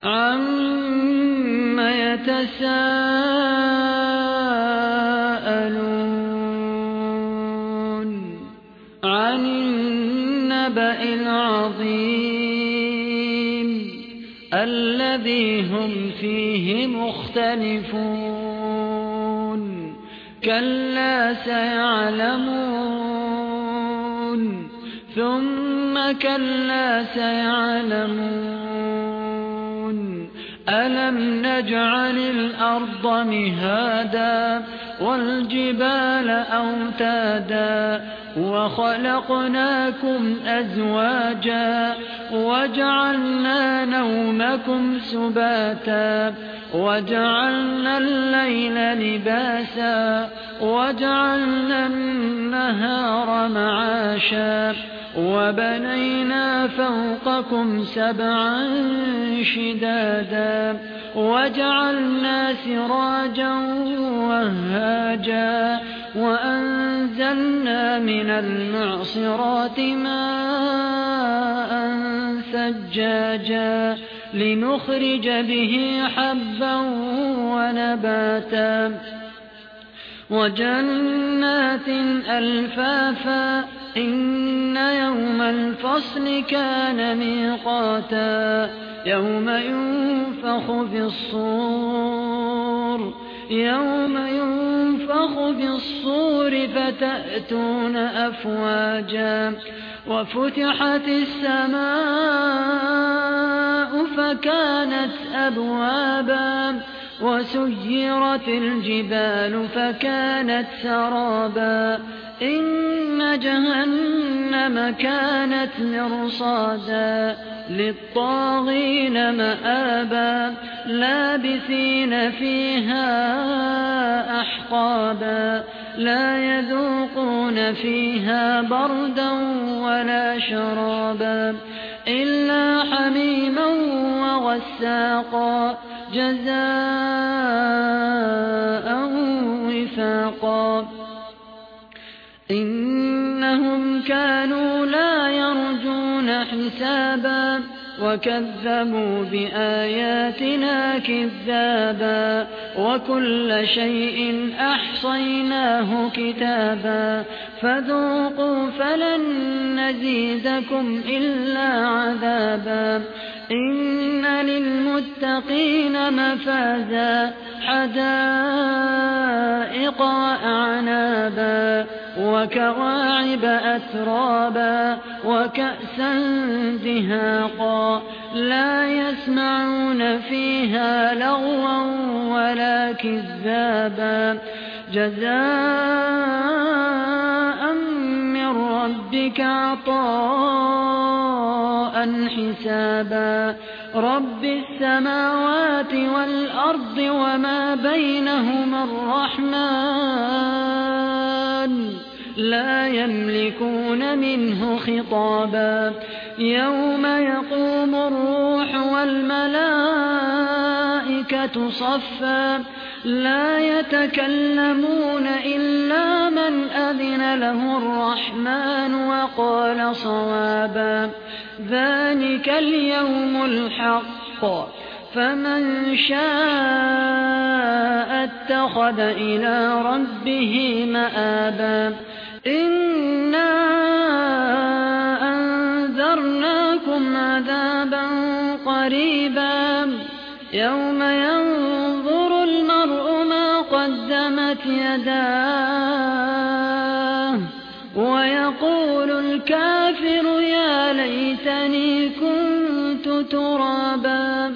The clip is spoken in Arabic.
عَمَّ يَتَسَاءَلُونَ عَنِ النَّبَإِ الْعَظِيمِ الَّذِي هُمْ فِيهِ مُخْتَلِفُونَ كَلَّا سَيَعْلَمُونَ ثُمَّ كَلَّا سَيَعْلَمُونَ أَلَمْ نَجْعَلِ الْأَرْضَ مِهَادًا وَالْجِبَالَ أَوْتَادًا وَخَلَقْنَاكُمْ أَزْوَاجًا وَجَعَلْنَا نَوْمَكُمْ سُبَاتًا وَجَعَلْنَا اللَّيْلَ لِبَاسًا وَجَعَلْنَا النَّهَارَ مَعَاشًا وَبَنَيْنَا فَوْقَكُمْ سَبْعًا شِدَادًا وَجَعَلْنَا سِرَاجًا وَهَّاجًا وَأَنزَلْنَا مِنَ الْمُعْصِرَاتِ مَاءً ثَجَّاجًا لِنُخْرِجَ بِهِ حَبًّا وَنَبَاتًا وَجَنَّاتٍ أَلْفَافًا إِنَّ يَوْمَ الْفَصْلِ كَانَ مِيقَاتًا يَوْمَ يُنفَخُ فِي الصُّورِ فَتَأْتُونَ أَفْوَاجًا وَفُتِحَتِ السَّمَاءُ فَكَانَتْ أَبْوَابًا وَسُيِّرَتِ الْجِبَالُ فَكَانَتْ سَرَابًا إِنَّ جَهَنَّمَ كَانَتْ مِرْصَادًا لِلطَّاغِينَ مَآبًا لَابِثِينَ فِيهَا أَحْقَابًا لَا يَذُوقُونَ فِيهَا بَرْدًا وَلَا شَرَابًا إِلَّا حَمِيمًا وَغَسَّاقًا جَزَاءً وِفَاقًا إِنَّهُمْ كَانُوا لَا يَرْجُونَ حِسَابًا وَكَذَّبُوا بِآيَاتِنَا كِذَّابًا وَكُلَّ شَيْءٍ أَحْصَيْنَاهُ كِتَابًا فَذُوقُوا فَلَن نَّزِيدَكُمْ إِلَّا عَذَابًا إِنَّ لِلْمُتَّقِينَ مَفَازًا حَدَائِقَ وَأَعْنَابًا وَكَوَاعِبَ أَتْرَابًا وَكَأْسًا دِهَاقًا لَا يَسْمَعُونَ فِيهَا لَغْوًا وَلَا كِذَّابًا جَزَاءً مِّن رَّبِّكَ عَطَاءً حِسَابًا رَّبِّ السَّمَاوَاتِ وَالْأَرْضِ وَمَا بَيْنَهُمَا الرَّحْمَٰنُ لَا يَمْلِكُونَ مِنْهُ خِطَابًا يَوْمَ يَقُومُ الرُّوحُ وَالْمَلَائِكَةُ صَفًّا لَا يَتَكَلَّمُونَ إِلَّا مَنْ أَذِنَ لَهُ الرَّحْمَٰنُ وَقَالَ صَوَابًا ذَلِكَ الْيَوْمُ الْحَقُّ فَمَن شَاءَ اتَّخَذَ إِلَىٰ رَبِّهِ مَآبًا إِنَّا أَنذَرْنَاكُمْ عَذَابًا قَرِيبًا يَوْمَ يَنظُرُ الْمَرْءُ مَا قَدَّمَتْ يَدَاهُ وَيَقُولُ الْكَافِرُ يَا لَيْتَنِي كُنتُ تُرَابًا